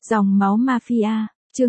Dòng máu mafia, chương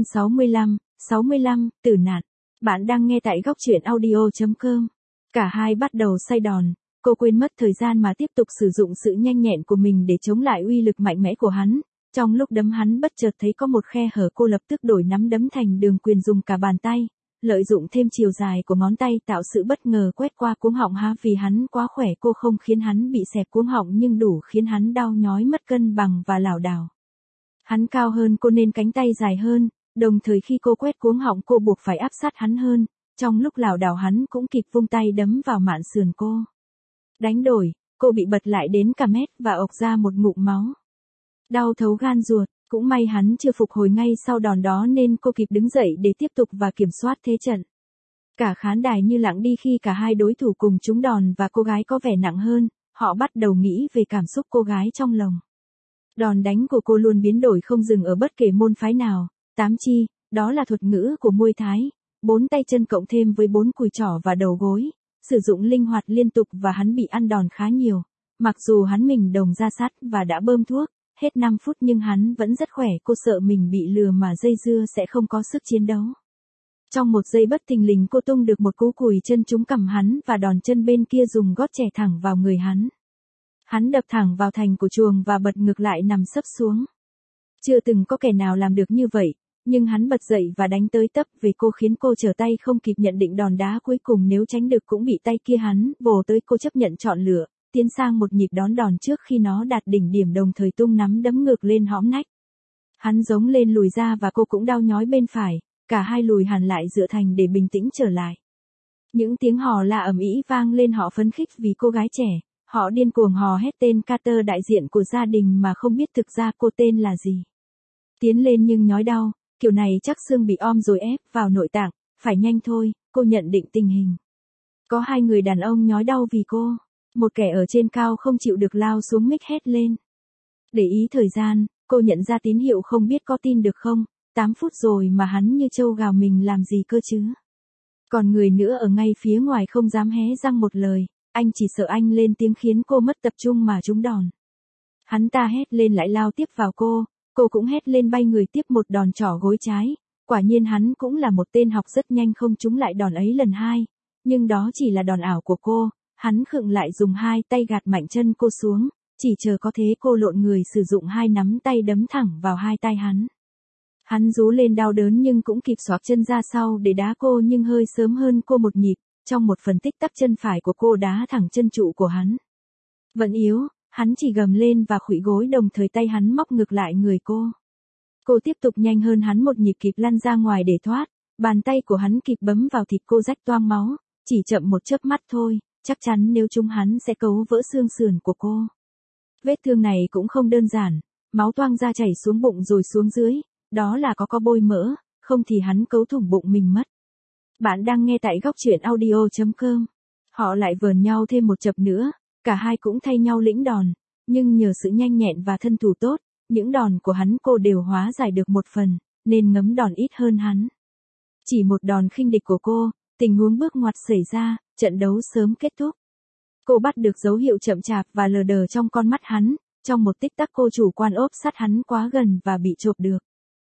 65, tử nạn. Bạn đang nghe tại góc truyện audio.com. Cả hai bắt đầu say đòn, cô quên mất thời gian mà tiếp tục sử dụng sự nhanh nhẹn của mình để chống lại uy lực mạnh mẽ của hắn. Trong lúc đấm hắn bất chợt thấy có một khe hở, cô lập tức đổi nắm đấm thành đường quyền dùng cả bàn tay. Lợi dụng thêm chiều dài của ngón tay tạo sự bất ngờ quét qua cuống họng vì hắn quá khỏe, cô không khiến hắn bị xẹp cuống họng nhưng đủ khiến hắn đau nhói mất cân bằng và lảo đảo. Hắn cao hơn cô nên cánh tay dài hơn, đồng thời khi cô quét cuống họng cô buộc phải áp sát hắn hơn, trong lúc lảo đảo hắn cũng kịp vung tay đấm vào mạn sườn cô. Đánh đổi, cô bị bật lại đến cả mét và ộc ra một ngụm máu. Đau thấu gan ruột, cũng may hắn chưa phục hồi ngay sau đòn đó nên cô kịp đứng dậy để tiếp tục và kiểm soát thế trận. Cả khán đài như lặng đi khi cả hai đối thủ cùng trúng đòn và cô gái có vẻ nặng hơn, họ bắt đầu nghĩ về cảm xúc cô gái trong lòng. Đòn đánh của cô luôn biến đổi không dừng ở bất kể môn phái nào, tám chi, đó là thuật ngữ của Muay Thái, 4 tay chân cộng thêm với 4 cùi trỏ và đầu gối, sử dụng linh hoạt liên tục và hắn bị ăn đòn khá nhiều. Mặc dù hắn mình đồng ra sắt và đã bơm thuốc, hết 5 phút nhưng hắn vẫn rất khỏe, cô sợ mình bị lừa mà dây dưa sẽ không có sức chiến đấu. Trong một giây bất thình lình cô tung được một cú cùi chân trúng cằm hắn và đòn chân bên kia dùng gót chẻ thẳng vào người hắn. Hắn đập thẳng vào thành của chuồng và bật ngược lại nằm sấp xuống. Chưa từng có kẻ nào làm được như vậy, nhưng hắn bật dậy và đánh tới tấp về cô khiến cô trở tay không kịp nhận định đòn đá cuối cùng, nếu tránh được cũng bị tay kia hắn vồ tới. Cô chấp nhận chọn lựa, tiến sang một nhịp đón đòn trước khi nó đạt đỉnh điểm, đồng thời tung nắm đấm ngược lên hõm nách. Hắn giống lên lùi ra và cô cũng đau nhói bên phải, cả hai lùi hẳn lại dựa thành để bình tĩnh trở lại. Những tiếng hò la ầm ĩ vang lên, họ phấn khích vì cô gái trẻ. Họ điên cuồng hò hét tên Carter, đại diện của gia đình mà không biết thực ra cô tên là gì. Tiến lên nhưng nhói đau, kiểu này chắc xương bị om rồi ép vào nội tạng, phải nhanh thôi, cô nhận định tình hình. Có 2 người đàn ông nhói đau vì cô, một kẻ ở trên cao không chịu được lao xuống mic hét lên. Để ý thời gian, cô nhận ra tín hiệu không biết có tin được không, 8 phút rồi mà hắn như trâu gào mình làm gì cơ chứ. Còn người nữa ở ngay phía ngoài không dám hé răng một lời. Anh chỉ sợ anh lên tiếng khiến cô mất tập trung mà trúng đòn. Hắn ta hét lên lại lao tiếp vào cô cũng hét lên bay người tiếp một đòn trỏ gối trái. Quả nhiên hắn cũng là một tên học rất nhanh, không trúng lại đòn ấy lần 2. Nhưng đó chỉ là đòn ảo của cô, hắn khựng lại dùng 2 tay gạt mạnh chân cô xuống, chỉ chờ có thế cô lộn người sử dụng 2 nắm tay đấm thẳng vào 2 tay hắn. Hắn rú lên đau đớn nhưng cũng kịp xoạc chân ra sau để đá cô, nhưng hơi sớm hơn cô một nhịp. Trong một phần tích tắc chân phải của cô đá thẳng chân trụ của hắn. Vẫn yếu, hắn chỉ gầm lên và khuỵu gối, đồng thời tay hắn móc ngược lại người cô. Cô tiếp tục nhanh hơn hắn một nhịp, kịp lăn ra ngoài để thoát. Bàn tay của hắn kịp bấm vào thịt cô rách toang máu, chỉ chậm một chớp mắt thôi, chắc chắn nếu trúng hắn sẽ cấu vỡ xương sườn của cô. Vết thương này cũng không đơn giản, máu toang ra chảy xuống bụng rồi xuống dưới, đó là có bôi mỡ, không thì hắn cấu thủng bụng mình mất. Bạn đang nghe tại góc truyện audio.com. Họ lại vờn nhau thêm một chập nữa, cả hai cũng thay nhau lĩnh đòn, nhưng nhờ sự nhanh nhẹn và thân thủ tốt, những đòn của hắn cô đều hóa giải được một phần, nên ngấm đòn ít hơn hắn. Chỉ một đòn khinh địch của cô, tình huống bước ngoặt xảy ra, trận đấu sớm kết thúc. Cô bắt được dấu hiệu chậm chạp và lờ đờ trong con mắt hắn, trong một tích tắc cô chủ quan ốp sát hắn quá gần và bị chộp được.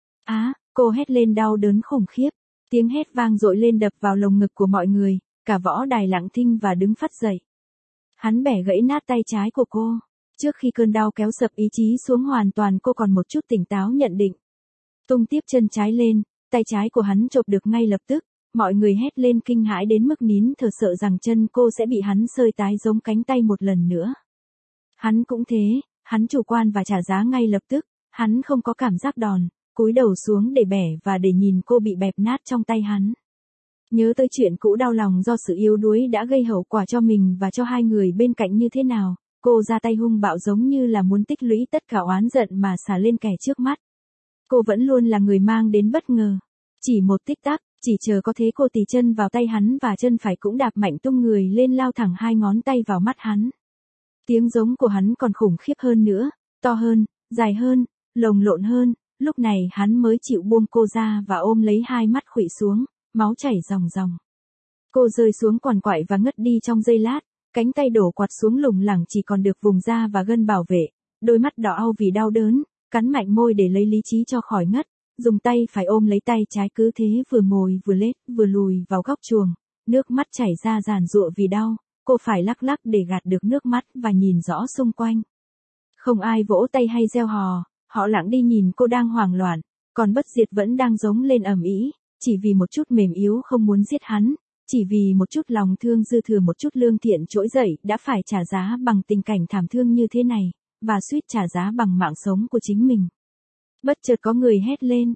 Cô hét lên đau đớn khủng khiếp. Tiếng hét vang dội lên đập vào lồng ngực của mọi người, cả võ đài lặng thinh và đứng phắt dậy. Hắn bẻ gãy nát tay trái của cô. Trước khi cơn đau kéo sập ý chí xuống hoàn toàn, cô còn một chút tỉnh táo nhận định. Tung tiếp chân trái lên, tay trái của hắn chộp được ngay lập tức, mọi người hét lên kinh hãi đến mức nín thở, sợ rằng chân cô sẽ bị hắn sơi tái giống cánh tay một lần nữa. Hắn cũng thế, hắn chủ quan và trả giá ngay lập tức, hắn không có cảm giác đòn. Cúi đầu xuống để bẻ và để nhìn cô bị bẹp nát trong tay hắn. Nhớ tới chuyện cũ đau lòng do sự yếu đuối đã gây hậu quả cho mình và cho 2 người bên cạnh như thế nào, cô ra tay hung bạo giống như là muốn tích lũy tất cả oán giận mà xả lên kẻ trước mắt. Cô vẫn luôn là người mang đến bất ngờ. Chỉ một tích tắc, chỉ chờ có thế cô tì chân vào tay hắn và chân phải cũng đạp mạnh tung người lên, lao thẳng 2 ngón tay vào mắt hắn. Tiếng giống của hắn còn khủng khiếp hơn nữa, to hơn, dài hơn, lồng lộn hơn. Lúc này hắn mới chịu buông cô ra và ôm lấy 2 mắt khuỵu xuống, máu chảy ròng ròng. Cô rơi xuống quằn quại và ngất đi trong giây lát, cánh tay đổ quạt xuống lủng lẳng chỉ còn được vùng da và gân bảo vệ, đôi mắt đỏ au vì đau đớn, cắn mạnh môi để lấy lý trí cho khỏi ngất, dùng tay phải ôm lấy tay trái cứ thế vừa ngồi vừa lết vừa lùi vào góc chuồng, nước mắt chảy ra giàn giụa vì đau, cô phải lắc lắc để gạt được nước mắt và nhìn rõ xung quanh. Không ai vỗ tay hay reo hò, họ lặng đi nhìn cô đang hoảng loạn, còn Bất Diệt vẫn đang giống lên ầm ĩ, chỉ vì một chút mềm yếu không muốn giết hắn, chỉ vì một chút lòng thương dư thừa một chút lương thiện trỗi dậy đã phải trả giá bằng tình cảnh thảm thương như thế này, và suýt trả giá bằng mạng sống của chính mình. Bất chợt có người hét lên,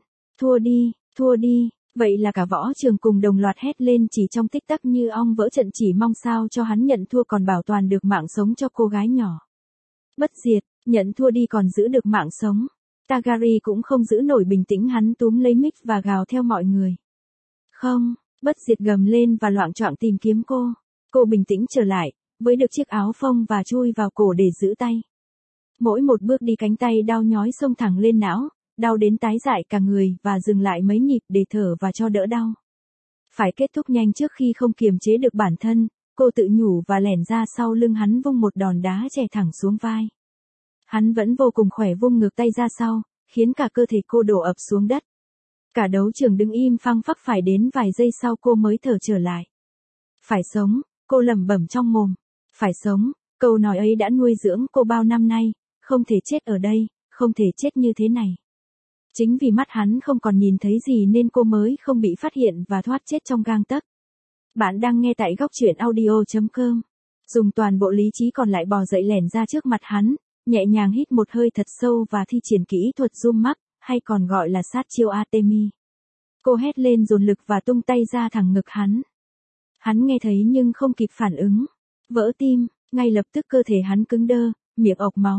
thua đi, vậy là cả võ trường cùng đồng loạt hét lên chỉ trong tích tắc như ong vỡ trận chỉ mong sao cho hắn nhận thua còn bảo toàn được mạng sống cho cô gái nhỏ. Bất Diệt, nhận thua đi còn giữ được mạng sống. Tagari cũng không giữ nổi bình tĩnh hắn túm lấy mic và gào theo mọi người. Không, Bất Diệt gầm lên và loạng choạng tìm kiếm cô. Cô bình tĩnh trở lại, với được chiếc áo phông và chui vào cổ để giữ tay. Mỗi một bước đi cánh tay đau nhói xông thẳng lên não, đau đến tái dại cả người và dừng lại mấy nhịp để thở và cho đỡ đau. Phải kết thúc nhanh trước khi không kiềm chế được bản thân, cô tự nhủ và lẻn ra sau lưng hắn vung một đòn đá chè thẳng xuống vai. Hắn vẫn vô cùng khỏe vung ngược tay ra sau, khiến cả cơ thể cô đổ ập xuống đất. Cả đấu trường đứng im phăng phắc phải đến vài giây sau cô mới thở trở lại. Phải sống, cô lẩm bẩm trong mồm. Phải sống, câu nói ấy đã nuôi dưỡng cô bao năm nay, không thể chết ở đây, không thể chết như thế này. Chính vì mắt hắn không còn nhìn thấy gì nên cô mới không bị phát hiện và thoát chết trong gang tấc. Bạn đang nghe tại góc truyện audio.com. Dùng toàn bộ lý trí còn lại bò dậy lẻn ra trước mặt hắn, nhẹ nhàng hít một hơi thật sâu và thi triển kỹ thuật zoom mắt, hay còn gọi là sát chiêu Artemis. Cô hét lên dồn lực và tung tay ra thẳng ngực hắn. Hắn nghe thấy nhưng không kịp phản ứng. Vỡ tim, ngay lập tức cơ thể hắn cứng đơ, miệng ộc máu.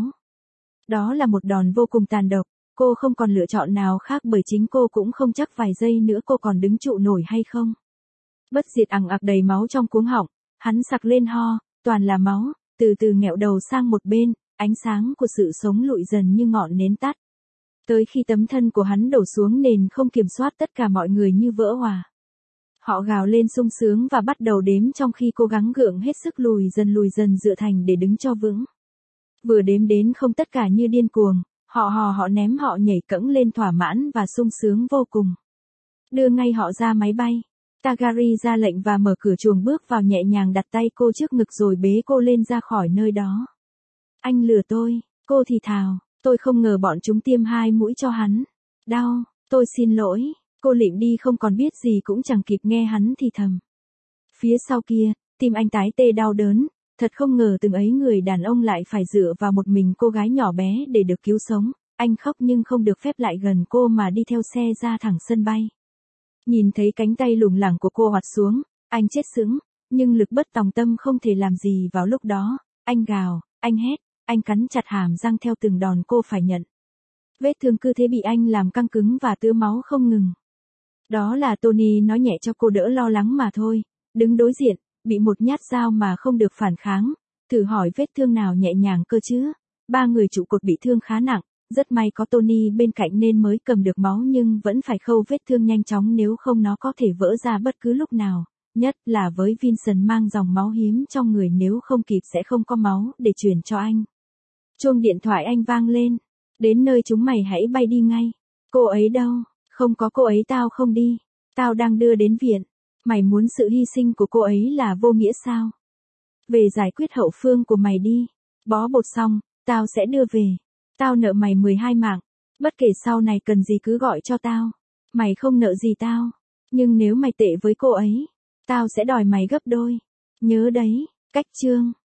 Đó là một đòn vô cùng tàn độc, cô không còn lựa chọn nào khác bởi chính cô cũng không chắc vài giây nữa cô còn đứng trụ nổi hay không. Bất Diệt ằng ặc đầy máu trong cuống họng, hắn sặc lên ho, toàn là máu, từ từ nghẹo đầu sang một bên, ánh sáng của sự sống lụi dần như ngọn nến tắt. Tới khi tấm thân của hắn đổ xuống nền không kiểm soát tất cả mọi người như vỡ hòa. Họ gào lên sung sướng và bắt đầu đếm trong khi cố gắng gượng hết sức lùi dần dựa thành để đứng cho vững. Vừa đếm đến không tất cả như điên cuồng, họ ném họ nhảy cẫng lên thỏa mãn và sung sướng vô cùng. Đưa ngay họ ra máy bay. Tagari ra lệnh và mở cửa chuồng bước vào nhẹ nhàng đặt tay cô trước ngực rồi bế cô lên ra khỏi nơi đó. Anh lừa tôi, cô thì thào, tôi không ngờ bọn chúng tiêm 2 mũi cho hắn. Đau, tôi xin lỗi, cô lịm đi không còn biết gì cũng chẳng kịp nghe hắn thì thầm. Phía sau kia, tim anh tái tê đau đớn, thật không ngờ từng ấy người đàn ông lại phải dựa vào một mình cô gái nhỏ bé để được cứu sống. Anh khóc nhưng không được phép lại gần cô mà đi theo xe ra thẳng sân bay. Nhìn thấy cánh tay lủng lẳng của cô hoạt xuống, anh chết sững, nhưng lực bất tòng tâm không thể làm gì vào lúc đó. Anh gào, anh hét, anh cắn chặt hàm răng theo từng đòn cô phải nhận. Vết thương cứ thế bị anh làm căng cứng và tứa máu không ngừng. Đó là Tony nói nhẹ cho cô đỡ lo lắng mà thôi. Đứng đối diện, bị một nhát dao mà không được phản kháng. Thử hỏi vết thương nào nhẹ nhàng cơ chứ. 3 người trụ cột bị thương khá nặng. Rất may có Tony bên cạnh nên mới cầm được máu nhưng vẫn phải khâu vết thương nhanh chóng nếu không nó có thể vỡ ra bất cứ lúc nào. Nhất là với Vincent mang dòng máu hiếm trong người nếu không kịp sẽ không có máu để truyền cho anh. Chuông điện thoại anh vang lên. Đến nơi chúng mày hãy bay đi ngay. Cô ấy đâu? Không có cô ấy tao không đi. Tao đang đưa đến viện. Mày muốn sự hy sinh của cô ấy là vô nghĩa sao? Về giải quyết hậu phương của mày đi. Bó bột xong, tao sẽ đưa về. Tao nợ mày 12 mạng. Bất kể sau này cần gì cứ gọi cho tao. Mày không nợ gì tao. Nhưng nếu mày tệ với cô ấy, tao sẽ đòi mày gấp đôi. Nhớ đấy, cách chương.